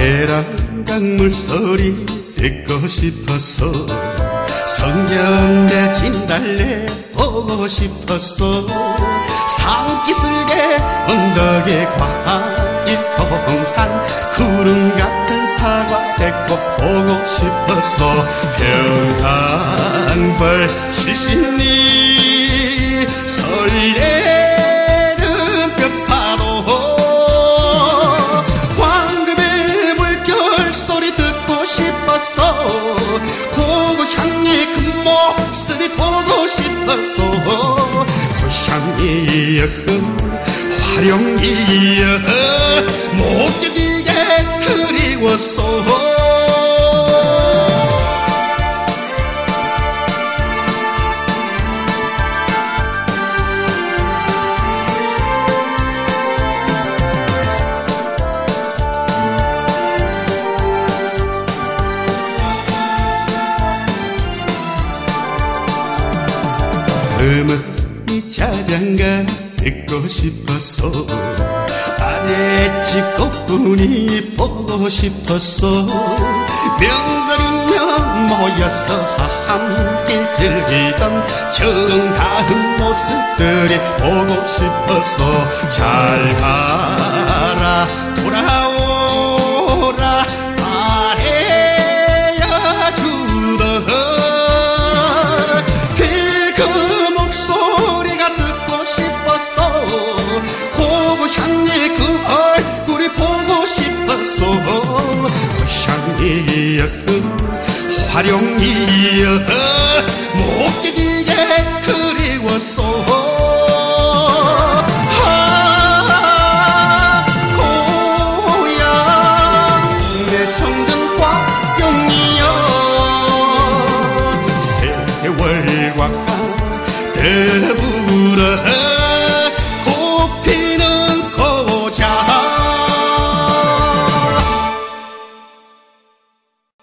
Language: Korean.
계란강 물소리 듣고 싶었어. 성경대 진달래 보고 싶었어. 산기슭에 언덕에 과일 동산 구름 같은 사과 대고 보고 싶었어. 평강벌 70리 설레는 뼈파도 황금의 물결 소리 듣고 싶었어. 고향이 그 모습이 보고 싶었어. 고향이여 화룡이여 못 견디게 그리웠어. 어머니 자장가 듣고 싶었어. 아랫집 꽃분이 보고 싶었어. 명절이면 모여서 함께 즐기던 정다운 모습들이 보고 싶었어. 잘 가라 돌아오라 말해야 주던 그 목소리가 듣고 싶었어. 고향이 그 얼굴이 보고 싶었어. 고향이여 화룡이여 못 견디게 그리웠어. 고향 내 청춘 화룡이여 세월과 더불어